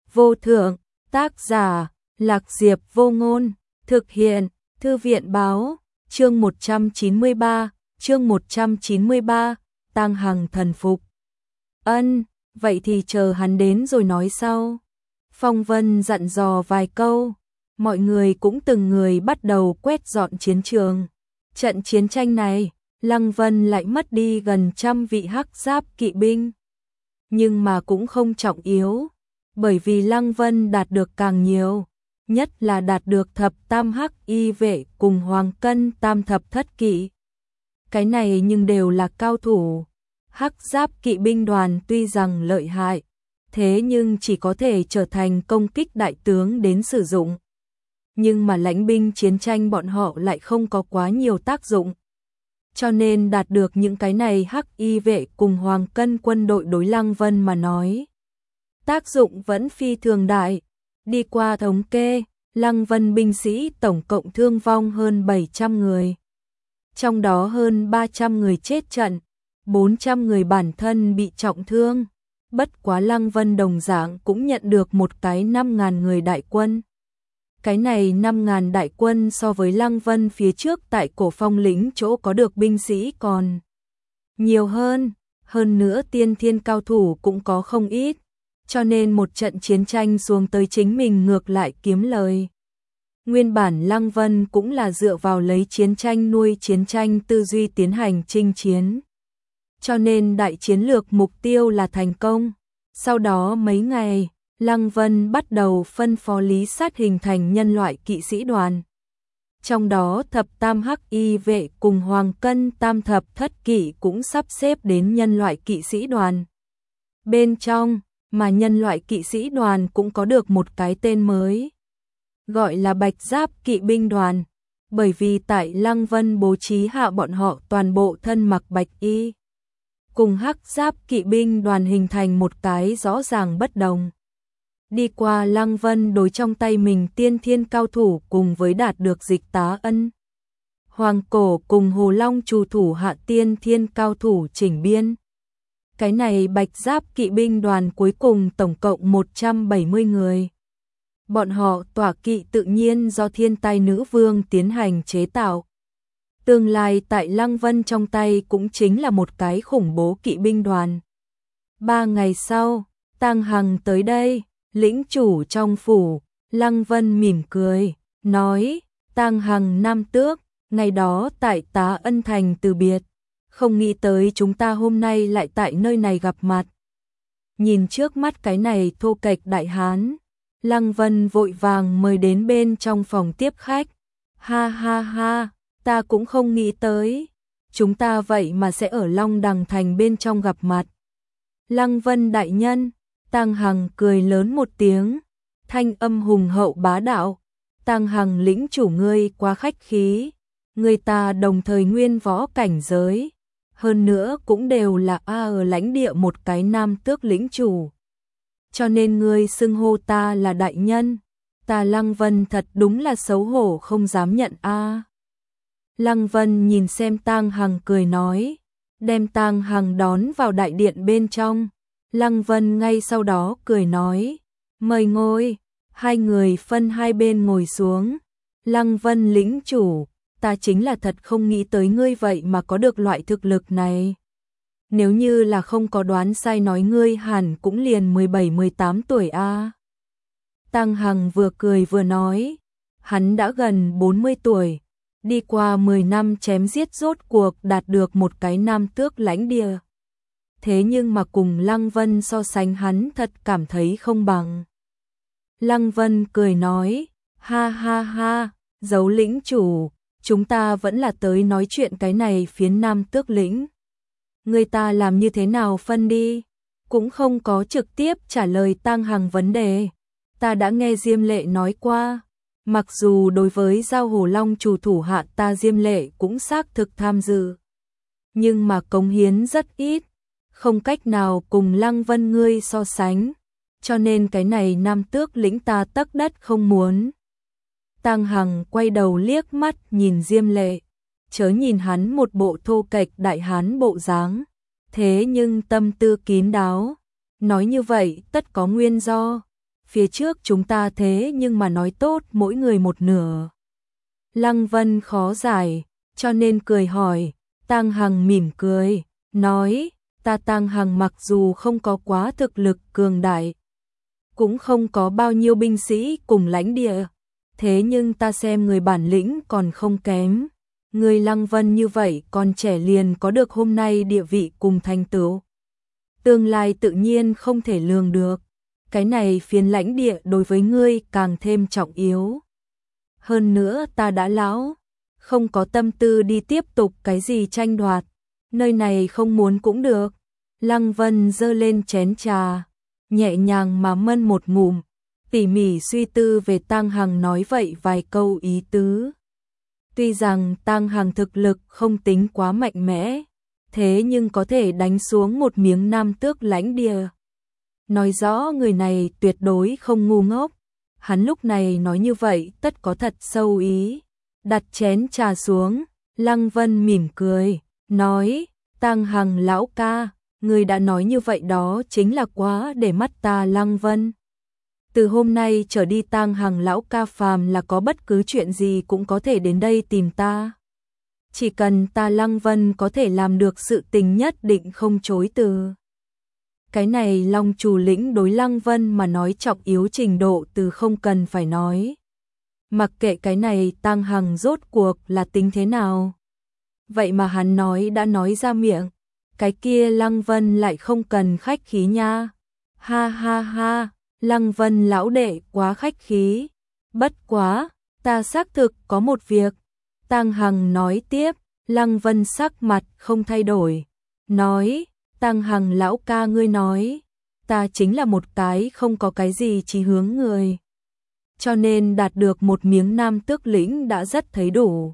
vô thượng, tác giả, Lạc Diệp Vô Ngôn, thực hiện, Thư viện báo, chương 193, Tang Hằng thần phục. Ân, vậy thì chờ hắn đến rồi nói sau. Phong Vân dặn dò vài câu, mọi người cũng từng người bắt đầu quét dọn chiến trường. Trận chiến tranh này, Lăng Vân lại mất đi gần 100 vị hắc giáp kỵ binh. Nhưng mà cũng không trọng yếu, bởi vì Lăng Vân đạt được càng nhiều, nhất là đạt được thập tam hắc y vệ cùng hoàng cân tam thập thất kỵ. Cái này nhưng đều là cao thủ. Hắc giáp kỵ binh đoàn tuy rằng lợi hại, thế nhưng chỉ có thể trở thành công kích đại tướng đến sử dụng. Nhưng mà lãnh binh chiến tranh bọn họ lại không có quá nhiều tác dụng. Cho nên đạt được những cái này hắc y vệ cùng hoàng cân quân đội đối Lăng Vân mà nói, tác dụng vẫn phi thường đại. Đi qua thống kê, Lăng Vân binh sĩ tổng cộng thương vong hơn 700 người. Trong đó hơn 300 người chết trận, 400 người bản thân bị trọng thương. Bất quá Lăng Vân đồng dạng cũng nhận được một cái 5.000 người đại quân. Cái này 5.000 đại quân so với Lăng Vân phía trước tại Cổ Phong lĩnh chỗ có được binh sĩ còn nhiều hơn. Hơn nữa tiên thiên cao thủ cũng có không ít. Cho nên một trận chiến tranh xuống tới chính mình ngược lại kiếm lời. Nguyên bản Lăng Vân cũng là dựa vào lấy chiến tranh nuôi chiến tranh tư duy tiến hành chinh chiến. Cho nên đại chiến lược mục tiêu là thành công. Sau đó mấy ngày, Lăng Vân bắt đầu phân phó Lý Sát hình thành nhân loại kỵ sĩ đoàn. Trong đó thập tam hắc y vệ cùng hoàng cân tam thập thất kỵ cũng sắp xếp đến nhân loại kỵ sĩ đoàn. Bên trong, mà nhân loại kỵ sĩ đoàn cũng có được một cái tên mới, gọi là Bạch Giáp kỵ binh đoàn, bởi vì tại Lăng Vân bố trí hạ bọn họ toàn bộ thân mặc bạch y. Cùng hắc giáp kỵ binh đoàn hình thành một cái rõ ràng bất đồng. Đi qua Lăng Vân đối trong tay mình tiên thiên cao thủ cùng với đạt được Dịch Tá Ân, Hoàng Cổ cùng Hồ Long trù thủ hạ tiên thiên cao thủ chỉnh biên. Cái này Bạch Giáp kỵ binh đoàn cuối cùng tổng cộng 170 người. Bọn họ tỏa kỵ tự nhiên do Thiên Tai Nữ Vương tiến hành chế tạo. Tương lai tại Lăng Vân trong tay cũng chính là một cái khủng bố kỵ binh đoàn. 3 ngày sau, Tang Hằng tới đây, lĩnh chủ trong phủ. Lăng Vân mỉm cười, nói, Tang Hằng Nam Tước, ngày đó tại Tá Ân Thành từ biệt, không nghĩ tới chúng ta hôm nay lại tại nơi này gặp mặt. Nhìn trước mắt cái này thô kệch đại hán, Lăng Vân vội vàng mời đến bên trong phòng tiếp khách. Ha ha ha, ta cũng không nghĩ tới, chúng ta vậy mà sẽ ở Long Đằng Thành bên trong gặp mặt. Lăng Vân đại nhân, Tang Hằng cười lớn một tiếng, thanh âm hùng hậu bá đạo. Tang Hằng lĩnh chủ ngươi quá khách khí, người ta đồng thời nguyên võ cảnh giới, hơn nữa cũng đều là ở lãnh địa một cái nam tước lĩnh chủ. Cho nên ngươi xưng hô ta là đại nhân, ta Lăng Vân thật đúng là xấu hổ không dám nhận a. Lăng Vân nhìn xem Tang Hằng cười nói, đem Tang Hằng đón vào đại điện bên trong. Lăng Vân ngay sau đó cười nói, mời ngồi. Hai người phân hai bên ngồi xuống. Lăng Vân lĩnh chủ, ta chính là thật không nghĩ tới ngươi vậy mà có được loại thực lực này. Nếu như là không có đoán sai nói ngươi hẳn cũng liền 17-18 tuổi a. Tang Hằng vừa cười vừa nói, hắn đã gần 40 tuổi, đi qua 10 năm chém giết rốt cuộc đạt được một cái nam tước lãnh địa. Thế nhưng mà cùng Lăng Vân so sánh hắn thật cảm thấy không bằng. Lăng Vân cười nói, ha ha ha, Dấu lĩnh chủ, chúng ta vẫn là tới nói chuyện cái này phiến Nam Tước lĩnh. Người ta làm như thế nào phân đi, cũng không có trực tiếp trả lời Tang Hằng vấn đề. Ta đã nghe Diêm Lệ nói qua, mặc dù đối với Giao Hổ Long chủ thủ hạ ta Diêm Lệ cũng xác thực tham dự, nhưng mà cống hiến rất ít, không cách nào cùng Lăng Vân ngươi so sánh, cho nên cái này Nam Tước lĩnh ta tấc đất không muốn. Tang Hằng quay đầu liếc mắt nhìn Diêm Lệ, chớ nhìn hắn một bộ thô kệch đại hán bộ dáng, thế nhưng tâm tư kín đáo, nói như vậy tất có nguyên do. phía trước chúng ta thế nhưng mà nói tốt mỗi người một nửa. Lăng Vân khó giải, cho nên cười hỏi, Tang Hằng mỉm cười, nói, ta Tang Hằng mặc dù không có quá thực lực cường đại, cũng không có bao nhiêu binh sĩ cùng lãnh địa, thế nhưng ta xem người bản lĩnh còn không kém. Người Lăng Vân như vậy còn trẻ liền có được hôm nay địa vị cùng thành tựu. Tương lai tự nhiên không thể lường được, cái này phiến lãnh địa đối với ngươi càng thêm trọng yếu. Hơn nữa ta đã lão, không có tâm tư đi tiếp tục cái gì tranh đoạt, nơi này không muốn cũng được. Lăng Vân giơ lên chén trà, nhẹ nhàng mà mân một ngụm, tỉ mỉ suy tư về Tang Hằng nói vậy vài câu ý tứ. Tuy rằng Tang Hằng thực lực không tính quá mạnh mẽ, thế nhưng có thể đánh xuống một miếng Nam Tước lãnh địa. Nói rõ người này tuyệt đối không ngu ngốc, hắn lúc này nói như vậy tất có thật sâu ý. Đặt chén trà xuống, Lăng Vân mỉm cười, nói, Tang Hằng lão ca, người đã nói như vậy đó chính là quá để mắt ta Lăng Vân. Từ hôm nay trở đi Tang Hằng lão ca phàm là có bất cứ chuyện gì cũng có thể đến đây tìm ta. Chỉ cần ta Lăng Vân có thể làm được sự tình nhất định không chối từ. Cái này Long Chủ lĩnh đối Lăng Vân mà nói trọng yếu trình độ từ không cần phải nói. Mặc kệ cái này Tang Hằng rốt cuộc là tính thế nào. Vậy mà hắn nói đã nói ra miệng, cái kia Lăng Vân lại không cần khách khí nha. Ha ha ha, Lăng Vân lão đệ quá khách khí. Bất quá, ta xác thực có một việc. Tang Hằng nói tiếp, Lăng Vân sắc mặt không thay đổi. Nói, Tang Hằng lão ca ngươi nói, ta chính là một cái không có cái gì chí hướng người. Cho nên đạt được một miếng Nam Tước lĩnh đã rất thấy đủ.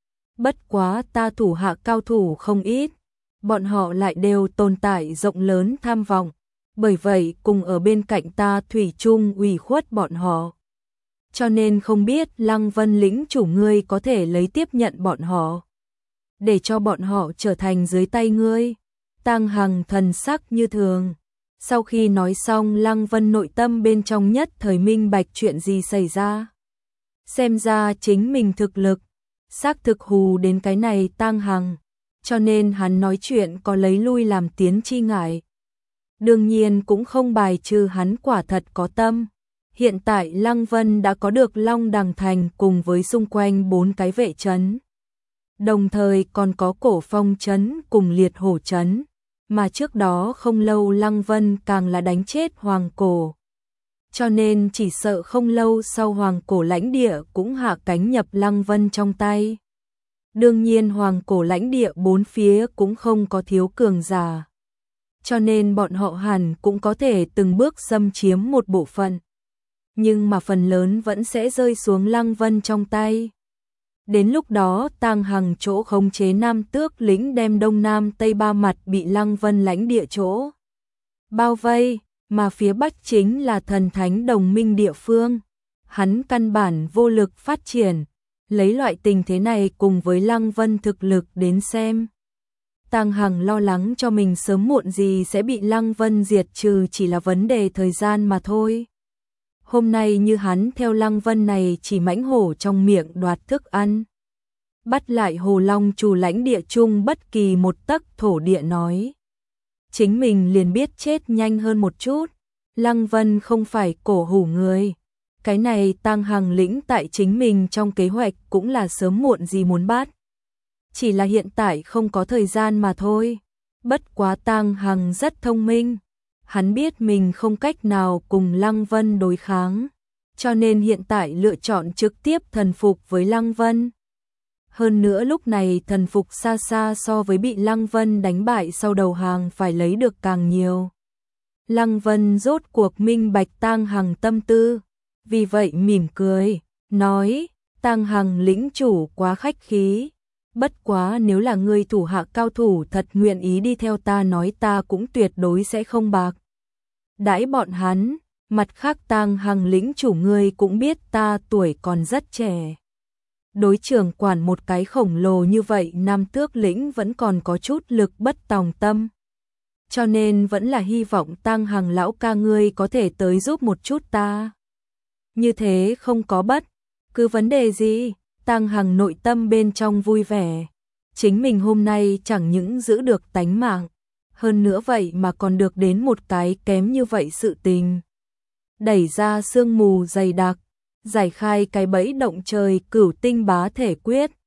Bất quá ta thủ hạ cao thủ không ít, bọn họ lại đều tồn tại rộng lớn tham vọng, bởi vậy cùng ở bên cạnh ta thủy chung ủy khuất bọn họ. Cho nên không biết Lăng Vân lĩnh chủ ngươi có thể lấy tiếp nhận bọn họ, để cho bọn họ trở thành dưới tay ngươi. Tang Hằng thần sắc như thường. Sau khi nói xong Lăng Vân nội tâm bên trong nhất thời minh bạch chuyện gì xảy ra. Xem ra chính mình thực lực, xác thực hù đến cái này Tang Hằng, cho nên hắn nói chuyện có lấy lui làm tiến chi ngại. Đương nhiên cũng không bài trừ hắn quả thật có tâm. Hiện tại Lăng Vân đã có được Long Đằng Thành cùng với xung quanh 4 cái vệ trấn. Đồng thời còn có Cổ Phong trấn cùng Liệt Hổ trấn, mà trước đó không lâu Lăng Vân càng là đánh chết Hoàng Cổ. Cho nên chỉ sợ không lâu sau Hoàng Cổ lãnh địa cũng hạ cánh nhập Lăng Vân trong tay. Đương nhiên Hoàng Cổ lãnh địa 4 phía cũng không có thiếu cường giả, cho nên bọn họ hẳn cũng có thể từng bước xâm chiếm một bộ phận. Nhưng mà phần lớn vẫn sẽ rơi xuống Lăng Vân trong tay. Đến lúc đó Tang Hằng chỗ khống chế Nam Tước lĩnh đem Đông Nam Tây ba mặt bị Lăng Vân lãnh địa chỗ bao vây, mà phía Bắc chính là thần thánh đồng minh địa phương. Hắn căn bản vô lực phát triển, lấy loại tình thế này cùng với Lăng Vân thực lực đến xem. Tang Hằng lo lắng cho mình sớm muộn gì sẽ bị Lăng Vân diệt trừ chỉ là vấn đề thời gian mà thôi. Hôm nay như hắn theo Lăng Vân này chỉ mãnh hổ trong miệng đoạt thức ăn, bắt lại Hồ Long chủ lãnh địa chung bất kỳ một tấc thổ địa nói, chính mình liền biết chết nhanh hơn một chút. Lăng Vân không phải cổ hủ người, cái này Tang Hằng lĩnh tại chính mình trong kế hoạch cũng là sớm muộn gì muốn bắt, chỉ là hiện tại không có thời gian mà thôi. Bất quá Tang Hằng rất thông minh, hắn biết mình không cách nào cùng Lăng Vân đối kháng, cho nên hiện tại lựa chọn trực tiếp thần phục với Lăng Vân. Hơn nữa lúc này thần phục xa xa so với bị Lăng Vân đánh bại sau đầu hàng phải lấy được càng nhiều. Lăng Vân rốt cuộc minh bạch Tang Hằng tâm tư, vì vậy mỉm cười, nói, Tang Hằng lĩnh chủ quá khách khí. Bất quá nếu là người thủ hạ cao thủ thật nguyện ý đi theo ta nói ta cũng tuyệt đối sẽ không bạc đãi bọn hắn. Mặt khác Tang Hằng lĩnh chủ ngươi cũng biết ta tuổi còn rất trẻ, đối trưởng quản một cái khổng lồ như vậy Nam Tước lĩnh vẫn còn có chút lực bất tòng tâm, cho nên vẫn là hy vọng Tăng Hằng lão ca ngươi có thể tới giúp một chút ta. Như thế không có bất cứ vấn đề gì, Tăng Hằng nội tâm bên trong vui vẻ. Chính mình hôm nay chẳng những giữ được tánh mạng, hơn nữa vậy mà còn được đến một cái kém như vậy sự tình. Đẩy ra sương mù dày đặc, giải khai cái bẫy động trời Cửu Tinh Bá Thể Quyết,